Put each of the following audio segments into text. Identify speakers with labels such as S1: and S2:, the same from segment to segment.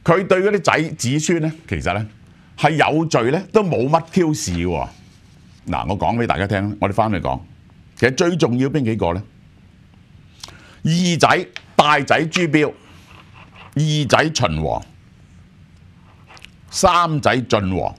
S1: 佢對嗰啲子孫咧，其實咧係有罪咧，都冇乜 Q 事喎。嗱，我講俾大家聽，我哋翻去講，其實最重要邊幾個咧？二仔大仔朱標，二仔秦王，三仔晉王，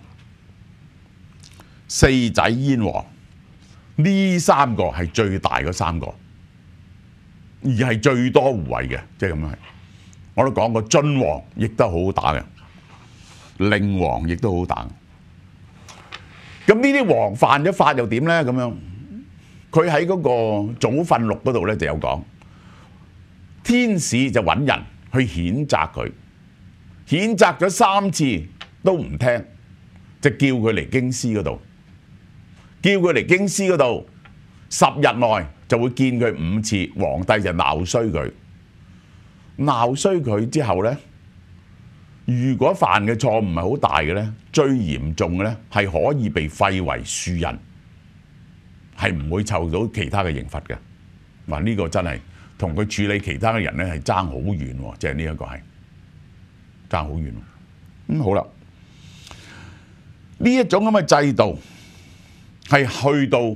S1: 四仔燕王。呢三個係最大嗰三個，而係最多護衛嘅，即係咁樣係。我都講過，晉王亦都好好打嘅，令王亦都好好打。咁呢啲王犯咗法又點咧？咁樣佢喺嗰個祖訓錄嗰度咧就有講，天使就揾人去譴責佢，譴責咗3次都唔聽，就叫佢嚟京師嗰度。叫佢嚟京師嗰度，10日內就會見佢5次，皇帝就鬧衰佢。鬧衰佢之後呢，如果犯嘅錯誤係好大嘅呢，最嚴重嘅呢係可以被廢為庶人，係唔會受到其他嘅刑罰嘅。嗱，呢個真係同佢處理其他嘅人呢係爭好遠喎，即係呢一個係爭好遠。好啦，呢一種咁嘅制度。係去到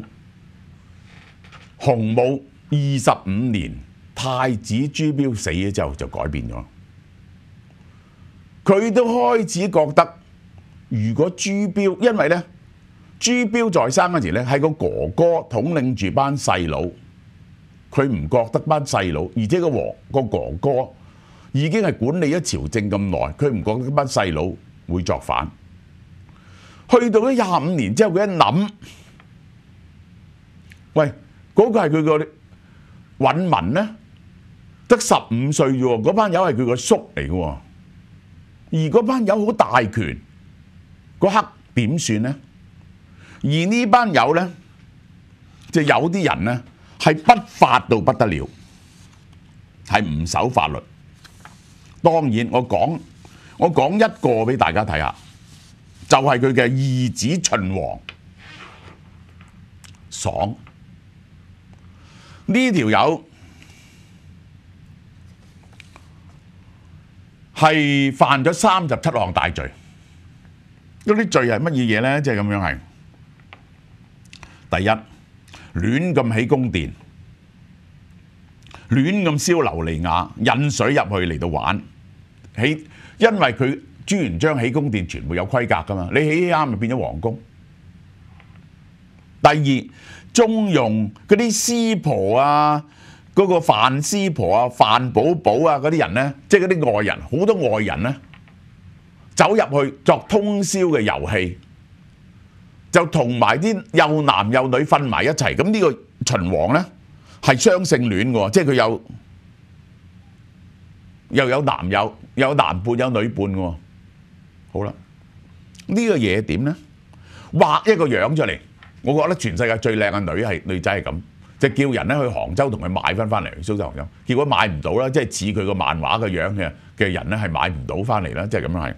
S1: 洪武25年，太子朱標死咗之後就改變咗。佢都開始覺得，如果朱標，因為咧朱標在生嗰時咧係個哥哥統領住班細佬，佢唔覺得班細佬，而且個哥哥已經係管理咗朝政咁耐，佢唔覺得班細佬會作反。去到咗25年之後，佢一諗。喂，嗰個係佢個允文咧，得15歲啫喎，嗰班友係佢個叔嚟嘅喎，而嗰班友好大權，嗰刻點算咧？而呢班友咧，就有啲人咧係不法到不得了，係唔守法律。當然，我講一個俾大家睇下，就係佢嘅二子秦王爽。呢條友係犯咗37項大罪，嗰啲罪係乜嘢嘢咧？即係咁樣係：第一，亂咁起宮殿，亂咁燒琉璃瓦，引水入去嚟到玩。因為佢朱元璋起宮殿全部有規格噶嘛，你起啱咪變咗皇宮。第二，縱容嗰啲師婆啊，嗰個范師婆啊、范寶寶啊嗰啲人咧，即係嗰啲外人，好多外人咧，走入去作通宵嘅遊戲，就同埋啲幼男幼女瞓埋一齊。咁呢個秦王咧係雙性戀嘅，即係佢又有男友，有男伴有女伴嘅。好啦，呢個嘢點咧？畫一個樣出嚟。我覺得全世界最靚嘅女仔係咁，就叫人咧去杭州同佢買翻嚟，蘇州杭州，結果買唔到啦，即係似佢個漫畫嘅樣嘅人咧係買唔到翻嚟啦，即係咁樣係。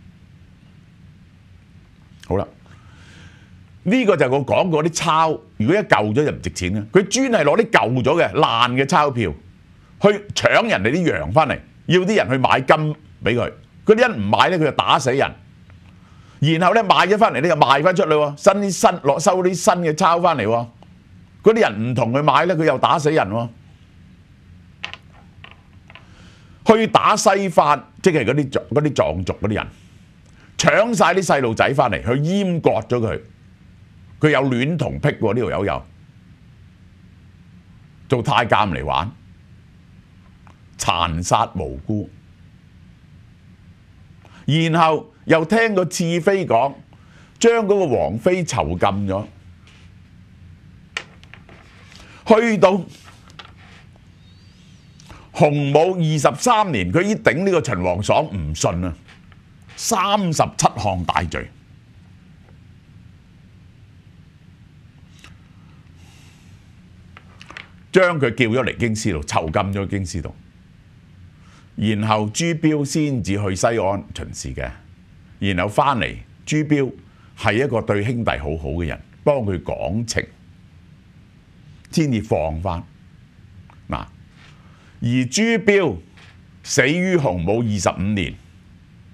S1: 好啦，呢個就係我講過啲鈔，如果一舊咗就唔值錢啦。佢專係攞啲舊咗嘅爛嘅鈔票去搶人哋啲羊翻嚟，要啲人去買金俾佢，嗰啲人唔買咧佢就打死人。然後咧買咗翻嚟咧又賣翻出去喎，收啲新嘅鈔翻嚟喎，嗰啲人唔同佢買咧，佢又打死人喎。去打西番，即係嗰啲藏族嗰啲人，搶晒啲細路仔翻嚟，去閹割咗佢。佢有戀童癖喎，呢條友有做太監嚟玩，殘殺無辜。然後又聽個次妃講，將嗰個王妃囚禁咗，去到洪武23年，佢已經頂呢個秦王爽唔順啊，37項大罪，將佢叫咗嚟京師度，囚禁咗京師度。然後朱標先至去西安巡視嘅，然後翻嚟，朱標係一個對兄弟好好嘅人，幫佢講情，先至放翻。嗱，而朱標死於洪武25年，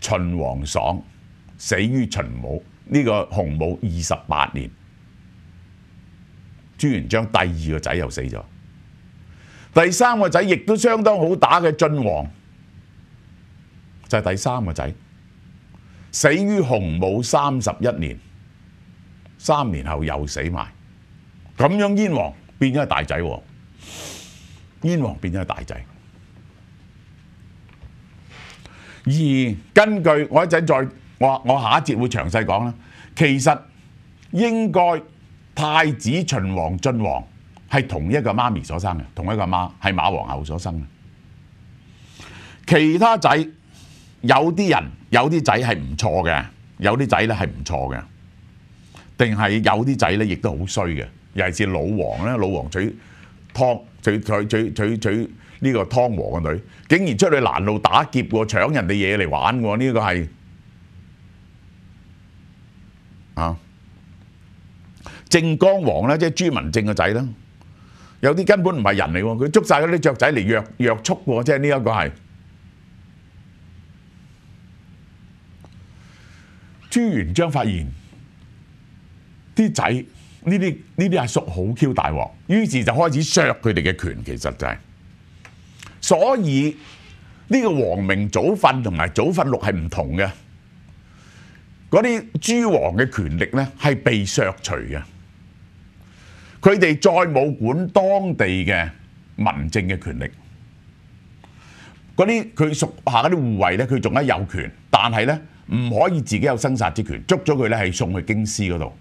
S1: 秦王爽死於秦武呢個洪武28年，朱元璋第二個仔又死咗，第三個仔亦都相當好打嘅晉王，就係第三個仔，死於洪武31年，3年後又死埋，咁樣燕王變咗係大仔喎，燕王變咗係大仔。而根據我一陣再我下一節會詳細講啦，其實應該太子秦王晉王係同一個媽咪所生嘅，同一個媽係馬皇后所生嘅。其他仔有啲人有啲仔係唔錯嘅，有啲仔咧係唔錯嘅，定係有啲仔咧亦都好衰嘅，尤其是老王咧，老王娶呢個湯和嘅女，竟然出去攔路打劫喎，搶人哋嘢嚟玩喎，呢個係靖江王咧，即係朱文正嘅仔啦，有啲根本唔係人嚟喎，佢捉晒嗰啲雀仔嚟約束喎，即係呢一個係朱元璋發現啲仔呢啲阿叔好 Q 大鑊，於是就開始削佢哋嘅權，其實就係。所以呢個皇明祖訓同埋祖訓錄係唔同嘅，嗰啲諸王嘅權力咧係被削除嘅，佢哋再冇管當地嘅民政嘅權力，嗰啲佢屬下嗰啲護衛咧，佢仲係有權，但係咧唔可以自己有生殺之權，捉咗佢咧係送去京師嗰度，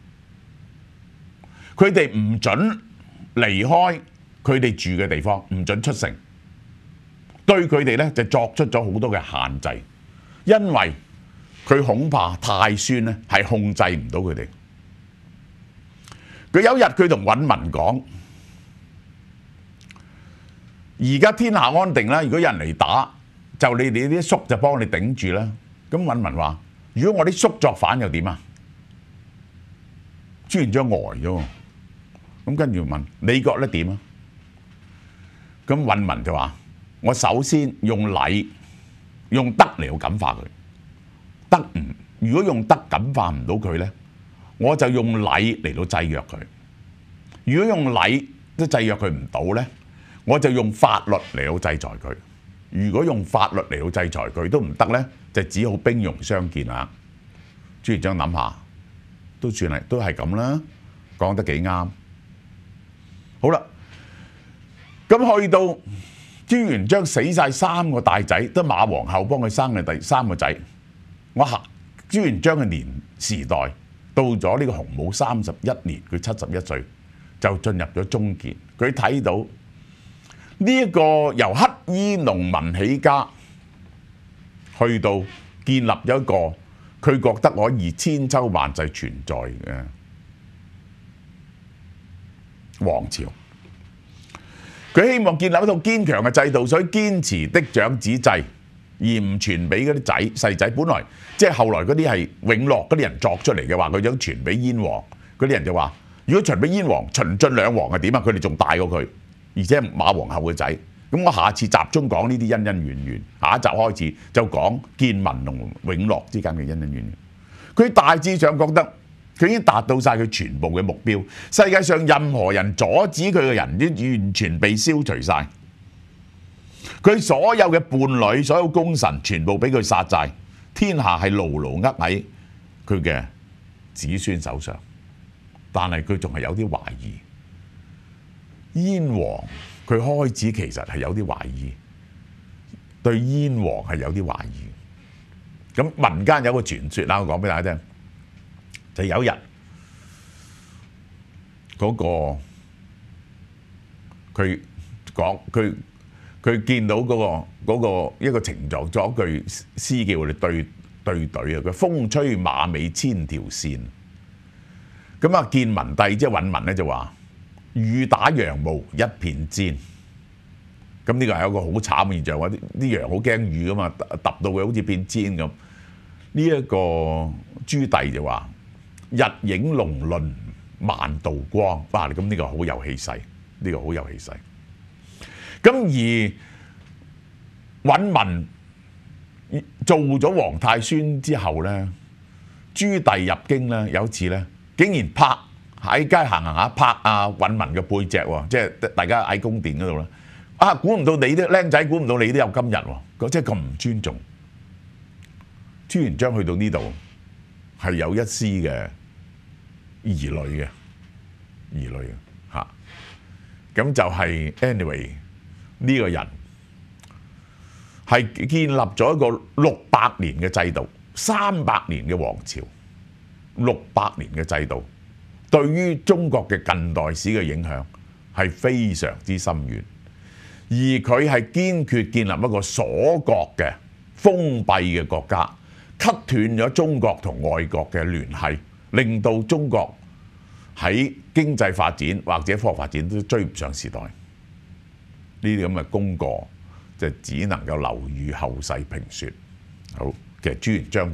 S1: 佢哋唔準離開佢哋住嘅地方，唔準出城。對佢哋咧就作出咗好多嘅限制，因為佢恐怕太孫咧係控制唔到佢哋。佢有一日佢同允文講：而家天下安定啦，如果有人嚟打，就你哋啲叔就幫你頂住啦。咁允文話：如果我啲叔作反又點啊？朱元璋呆咗喎，咁跟住問你覺得點啊？咁允文就話：我首先用禮、用德嚟到感化佢，德唔如果用德感化唔到佢咧，我就用禮嚟到制約佢。如果用禮都制約佢唔到咧，我就用法律嚟到制裁佢。如果用法律嚟到制裁佢都唔得咧，就只好兵戎相見啦。朱元璋諗下，都算係都係咁啦，講得幾啱。好啦，咁去到朱元璋死晒3個大仔，得馬皇后幫佢生嘅第3個仔。朱元璋嘅年時代到咗呢個洪武31年，佢71歲就進入咗中建。佢睇到呢一個由乞衣農民起家，去到建立咗一個佢覺得可以千秋萬世存在嘅王朝。佢希望建立一套堅強嘅制度，所以堅持嫡長子制，而唔傳俾嗰啲細仔。本來即係後來嗰啲係永樂嗰啲人作出嚟嘅話，佢想傳俾燕王，嗰啲人就話：如果傳俾燕王，秦晉兩王係點啊？佢哋仲大過佢，而且係馬皇后嘅仔。咁我下次集中講呢啲恩恩怨怨，下一集開始就講建文同永樂之間嘅恩恩怨怨。佢大致上覺得佢已經達到晒佢全部嘅目標，世界上任何人阻止佢嘅人都完全被消除晒，佢所有嘅伴侶、所有功臣全部俾佢殺晒，天下係牢牢握喺佢嘅子孫手上。但係佢仲係有啲懷疑，燕王佢開始其實係有啲懷疑，對燕王係有啲懷疑。咁民間有個傳說啦，我講俾大家聽。就有一日，嗰個佢講佢見到嗰個一個情狀作一句詩叫我哋對隊啊！佢風吹馬尾千條線。咁啊，建文帝即係允文咧就話：雨打羊毛一片氈。咁呢個係一個好慘嘅現象，話啲羊好驚雨噶嘛，揼到佢好似變氈咁。呢一個朱棣就話：日影龍鱗萬道光，哇！咁呢個好有氣勢，呢個好有氣勢。咁而允文做咗皇太孫之後咧，朱棣入京咧，有一次咧，竟然拍喺街行下拍阿允文嘅背脊喎，即係大家喺宮殿嗰度啦。估唔到你啲僆仔，估唔到你都有今日喎，即係咁唔尊重。朱元璋去到呢度係有一絲嘅疑慮嘅嚇。咁就係 anyway 呢個人係建立咗一個600年嘅制度，300年嘅王朝，600年嘅制度，對於中國嘅近代史嘅影響係非常之深遠。而佢係堅決建立一個鎖國嘅封閉嘅國家，cut斷咗中國同外國嘅聯繫，令到中國喺經濟發展或者科學發展都追唔上時代。呢啲咁嘅功過就只能夠留予後世評説。好，其實朱元璋